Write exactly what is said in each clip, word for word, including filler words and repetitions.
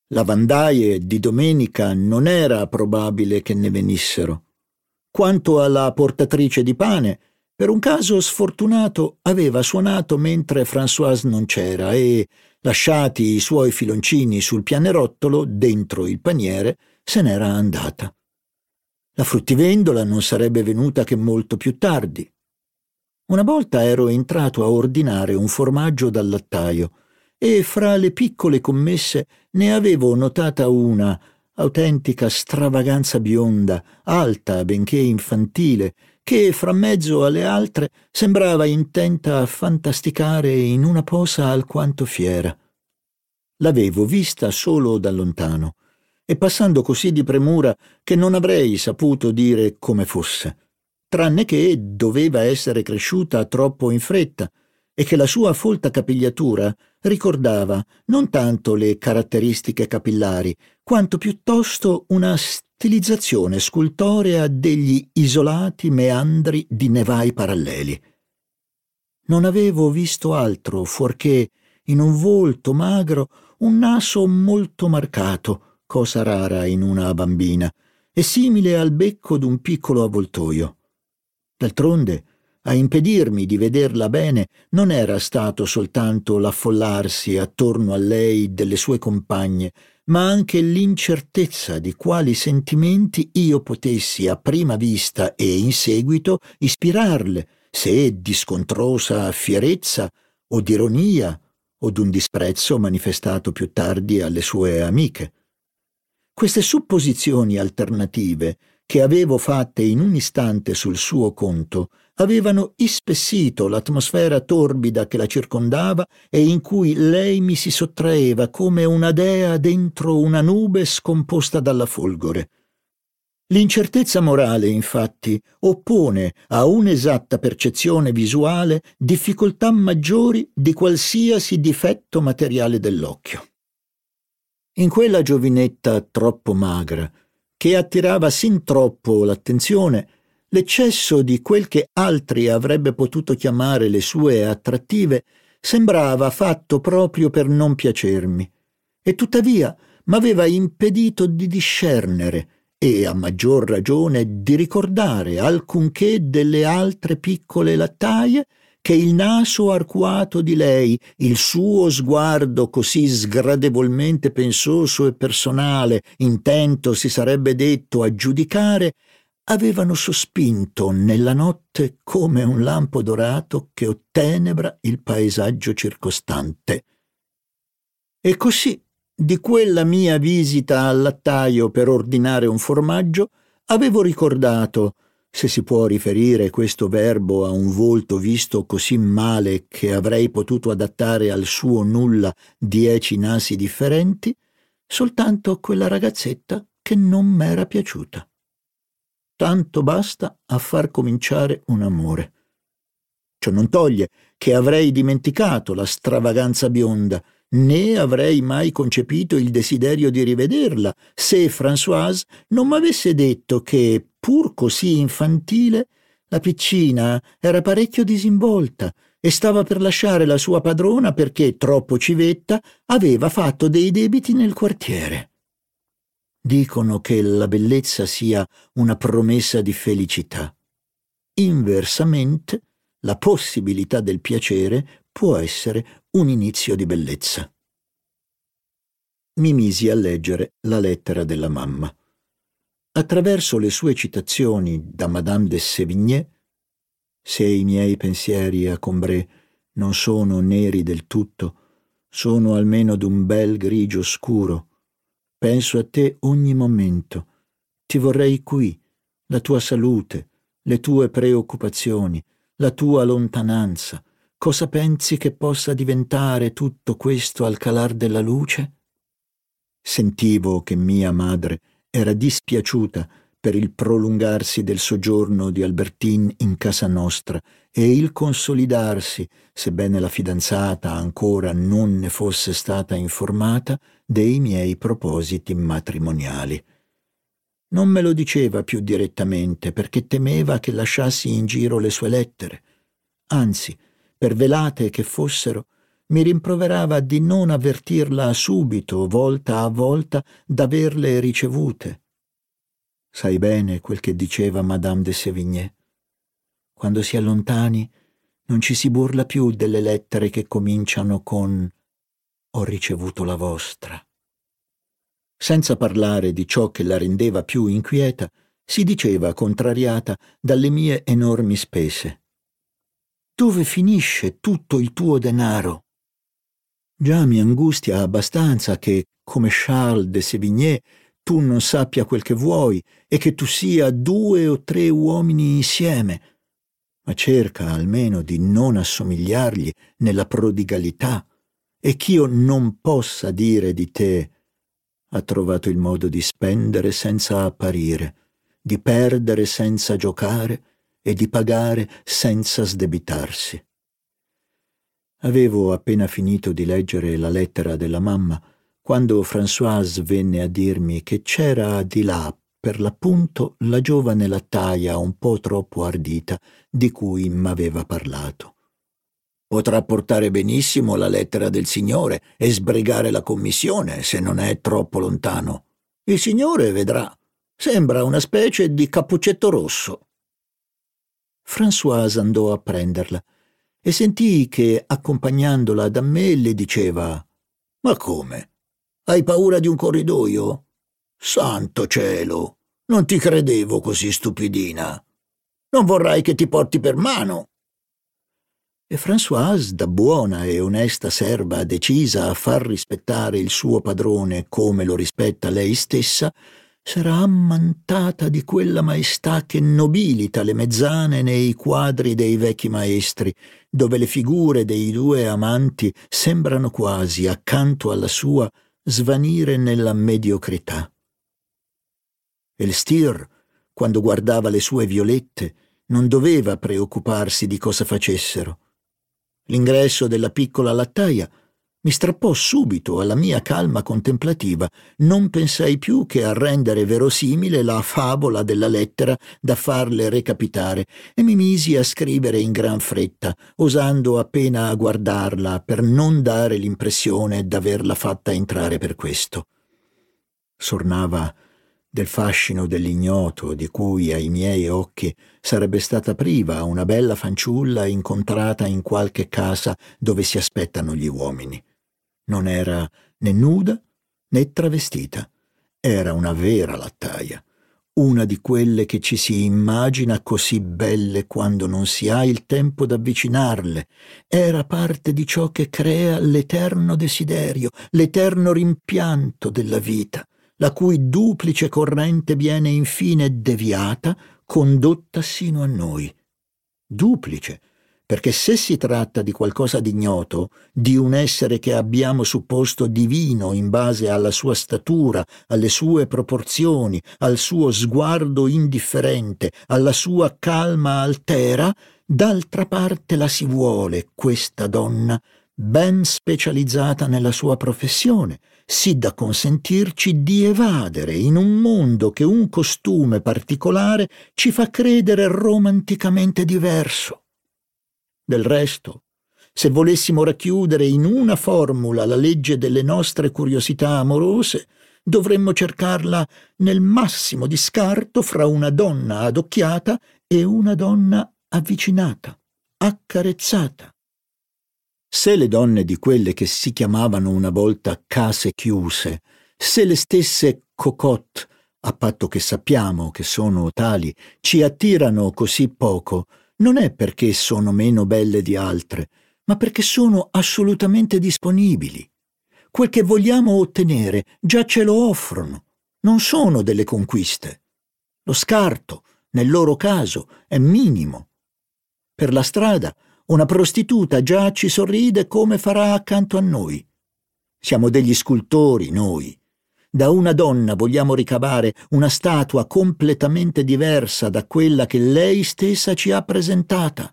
lavandaie di domenica non era probabile che ne venissero. Quanto alla portatrice di pane, per un caso sfortunato aveva suonato mentre Françoise non c'era e, lasciati i suoi filoncini sul pianerottolo dentro il paniere, se n'era andata. La fruttivendola non sarebbe venuta che molto più tardi. Una volta ero entrato a ordinare un formaggio dal lattaio e fra le piccole commesse ne avevo notata una, autentica stravaganza bionda, alta benché infantile, che fra mezzo alle altre sembrava intenta a fantasticare in una posa alquanto fiera. L'avevo vista solo da lontano e passando così di premura che non avrei saputo dire come fosse, tranne che doveva essere cresciuta troppo in fretta e che la sua folta capigliatura ricordava non tanto le caratteristiche capillari, quanto piuttosto una stilizzazione scultorea degli isolati meandri di nevai paralleli. Non avevo visto altro fuorché, in un volto magro, un naso molto marcato, cosa rara in una bambina, e simile al becco d'un piccolo avvoltoio. D'altronde, a impedirmi di vederla bene non era stato soltanto l'affollarsi attorno a lei delle sue compagne, ma anche l'incertezza di quali sentimenti io potessi a prima vista e in seguito ispirarle, se di scontrosa fierezza o d'ironia o d'un disprezzo manifestato più tardi alle sue amiche. Queste supposizioni alternative, che avevo fatte in un istante sul suo conto, avevano ispessito l'atmosfera torbida che la circondava e in cui lei mi si sottraeva come una dea dentro una nube scomposta dalla folgore. L'incertezza morale, infatti, oppone a un'esatta percezione visuale difficoltà maggiori di qualsiasi difetto materiale dell'occhio. In quella giovinetta troppo magra, che attirava sin troppo l'attenzione, l'eccesso di quel che altri avrebbe potuto chiamare le sue attrattive sembrava fatto proprio per non piacermi, e tuttavia m'aveva impedito di discernere e a maggior ragione di ricordare alcunché delle altre piccole lattaie che il naso arcuato di lei, il suo sguardo così sgradevolmente pensoso e personale, intento si sarebbe detto a giudicare, avevano sospinto nella notte come un lampo dorato che ottenebra il paesaggio circostante. E così, di quella mia visita al lattaio per ordinare un formaggio, avevo ricordato, se si può riferire questo verbo a un volto visto così male che avrei potuto adattare al suo nulla dieci nasi differenti, soltanto quella ragazzetta che non m'era piaciuta. Tanto basta a far cominciare un amore. Ciò non toglie che avrei dimenticato la stravaganza bionda, né avrei mai concepito il desiderio di rivederla se Françoise non m'avesse detto che, pur così infantile, la piccina era parecchio disinvolta e stava per lasciare la sua padrona perché, troppo civetta, aveva fatto dei debiti nel quartiere. Dicono che la bellezza sia una promessa di felicità. Inversamente, la possibilità del piacere può essere un inizio di bellezza. Mi misi a leggere la lettera della mamma. Attraverso le sue citazioni da Madame de Sévigné, se i miei pensieri a Combray non sono neri del tutto, sono almeno d'un bel grigio scuro. Penso a te ogni momento. Ti vorrei qui, la tua salute, le tue preoccupazioni, la tua lontananza. Cosa pensi che possa diventare tutto questo al calar della luce? Sentivo che mia madre era dispiaciuta per il prolungarsi del soggiorno di Albertine in casa nostra e il consolidarsi, sebbene la fidanzata ancora non ne fosse stata informata, dei miei propositi matrimoniali. Non me lo diceva più direttamente perché temeva che lasciassi in giro le sue lettere. Anzi, per velate che fossero, mi rimproverava di non avvertirla subito, volta a volta, d'averle ricevute. Sai bene quel che diceva Madame de Sévigné. Quando si è lontani non ci si burla più delle lettere che cominciano con «Ho ricevuto la vostra». Senza parlare di ciò che la rendeva più inquieta, si diceva contrariata dalle mie enormi spese. «Dove finisce tutto il tuo denaro?» Già mi angustia abbastanza che, come Charles de Sévigné, tu non sappia quel che vuoi e che tu sia due o tre uomini insieme, ma cerca almeno di non assomigliargli nella prodigalità e ch'io non possa dire di te ha trovato il modo di spendere senza apparire, di perdere senza giocare e di pagare senza sdebitarsi. Avevo appena finito di leggere la lettera della mamma quando Françoise venne a dirmi che c'era di là, per l'appunto, la giovane lattaia un po' troppo ardita di cui m'aveva parlato. «Potrà portare benissimo la lettera del signore e sbrigare la commissione se non è troppo lontano. Il signore vedrà. Sembra una specie di cappuccetto rosso». Françoise andò a prenderla e sentii che, accompagnandola da me, le diceva: «Ma come? Hai paura di un corridoio? Santo cielo! Non ti credevo così stupidina. Non vorrai che ti porti per mano?» E Françoise, da buona e onesta serva decisa a far rispettare il suo padrone come lo rispetta lei stessa, s'era ammantata di quella maestà che nobilita le mezzane nei quadri dei vecchi maestri, dove le figure dei due amanti sembrano quasi, accanto alla sua, svanire nella mediocrità. Elstir, quando guardava le sue violette, non doveva preoccuparsi di cosa facessero. L'ingresso della piccola lattaia mi strappò subito alla mia calma contemplativa. Non pensai più che a rendere verosimile la favola della lettera da farle recapitare e mi misi a scrivere in gran fretta, osando appena a guardarla per non dare l'impressione d'averla fatta entrare per questo. Sornava del fascino dell'ignoto di cui ai miei occhi sarebbe stata priva una bella fanciulla incontrata in qualche casa dove si aspettano gli uomini. Non era né nuda né travestita, era una vera lattaia, una di quelle che ci si immagina così belle quando non si ha il tempo d'avvicinarle. Era parte di ciò che crea l'eterno desiderio, l'eterno rimpianto della vita, la cui duplice corrente viene infine deviata, condotta sino a noi. Duplice, perché se si tratta di qualcosa d'ignoto, di un essere che abbiamo supposto divino in base alla sua statura, alle sue proporzioni, al suo sguardo indifferente, alla sua calma altera, d'altra parte la si vuole, questa donna, ben specializzata nella sua professione, sì da consentirci di evadere in un mondo che un costume particolare ci fa credere romanticamente diverso. Del resto, se volessimo racchiudere in una formula la legge delle nostre curiosità amorose, dovremmo cercarla nel massimo di scarto fra una donna adocchiata e una donna avvicinata, accarezzata. Se le donne di quelle che si chiamavano una volta case chiuse, se le stesse cocotte, a patto che sappiamo che sono tali, ci attirano così poco, non è perché sono meno belle di altre, ma perché sono assolutamente disponibili. Quel che vogliamo ottenere già ce lo offrono, non sono delle conquiste. Lo scarto, nel loro caso, è minimo. Per la strada, una prostituta già ci sorride come farà accanto a noi. Siamo degli scultori, noi. Da una donna vogliamo ricavare una statua completamente diversa da quella che lei stessa ci ha presentata.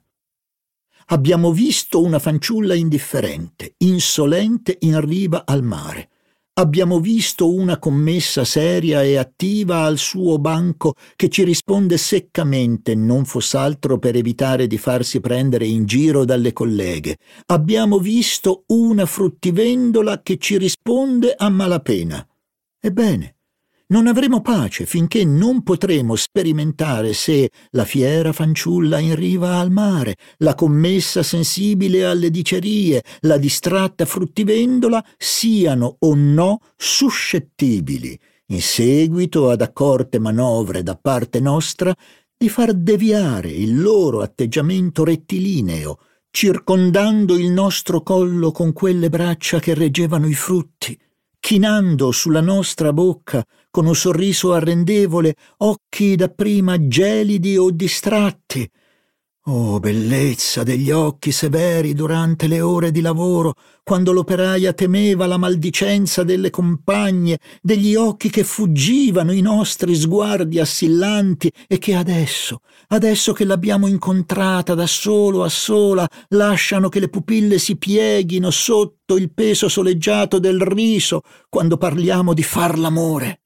Abbiamo visto una fanciulla indifferente, insolente in riva al mare. Abbiamo visto una commessa seria e attiva al suo banco che ci risponde seccamente, non foss'altro per evitare di farsi prendere in giro dalle colleghe. Abbiamo visto una fruttivendola che ci risponde a malapena. Ebbene, non avremo pace finché non potremo sperimentare se la fiera fanciulla in riva al mare, la commessa sensibile alle dicerie, la distratta fruttivendola siano o no suscettibili, in seguito ad accorte manovre da parte nostra, di far deviare il loro atteggiamento rettilineo, circondando il nostro collo con quelle braccia che reggevano i frutti, chinando sulla nostra bocca con un sorriso arrendevole occhi dapprima gelidi o distratti. Oh, bellezza degli occhi severi durante le ore di lavoro, quando l'operaia temeva la maldicenza delle compagne, degli occhi che fuggivano i nostri sguardi assillanti e che adesso, adesso che l'abbiamo incontrata da solo a sola, lasciano che le pupille si pieghino sotto il peso soleggiato del riso quando parliamo di far l'amore.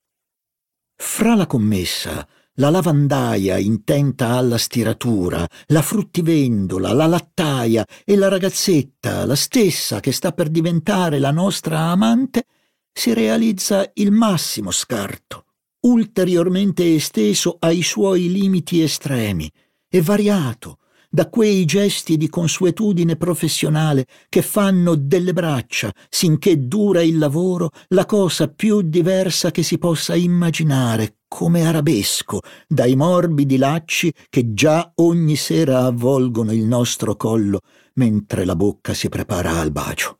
Fra la commessa, la lavandaia intenta alla stiratura, la fruttivendola, la lattaia e la ragazzetta, la stessa che sta per diventare la nostra amante, si realizza il massimo scarto, ulteriormente esteso ai suoi limiti estremi e variato da quei gesti di consuetudine professionale che fanno delle braccia, sinché dura il lavoro, la cosa più diversa che si possa immaginare, come arabesco, dai morbidi lacci che già ogni sera avvolgono il nostro collo mentre la bocca si prepara al bacio.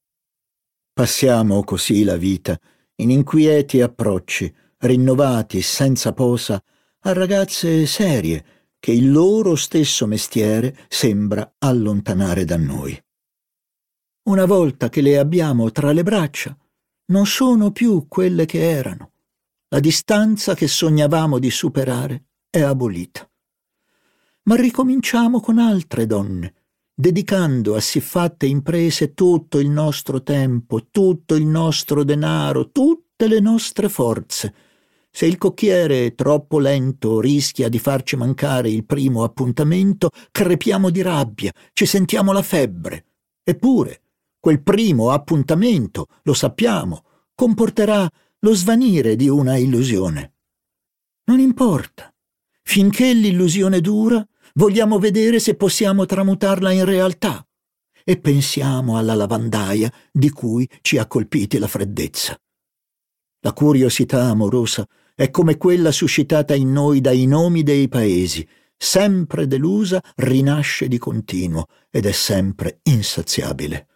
Passiamo così la vita, in inquieti approcci, rinnovati senza posa, a ragazze serie, che il loro stesso mestiere sembra allontanare da noi. Una volta che le abbiamo tra le braccia, non sono più quelle che erano. La distanza che sognavamo di superare è abolita. Ma ricominciamo con altre donne, dedicando a siffatte imprese tutto il nostro tempo, tutto il nostro denaro, tutte le nostre forze. Se il cocchiere, troppo lento, rischia di farci mancare il primo appuntamento, crepiamo di rabbia, ci sentiamo la febbre. Eppure, quel primo appuntamento, lo sappiamo, comporterà lo svanire di una illusione. Non importa. Finché l'illusione dura, vogliamo vedere se possiamo tramutarla in realtà. E pensiamo alla lavandaia di cui ci ha colpiti la freddezza. La curiosità amorosa è come quella suscitata in noi dai nomi dei paesi, sempre delusa rinasce di continuo ed è sempre insaziabile.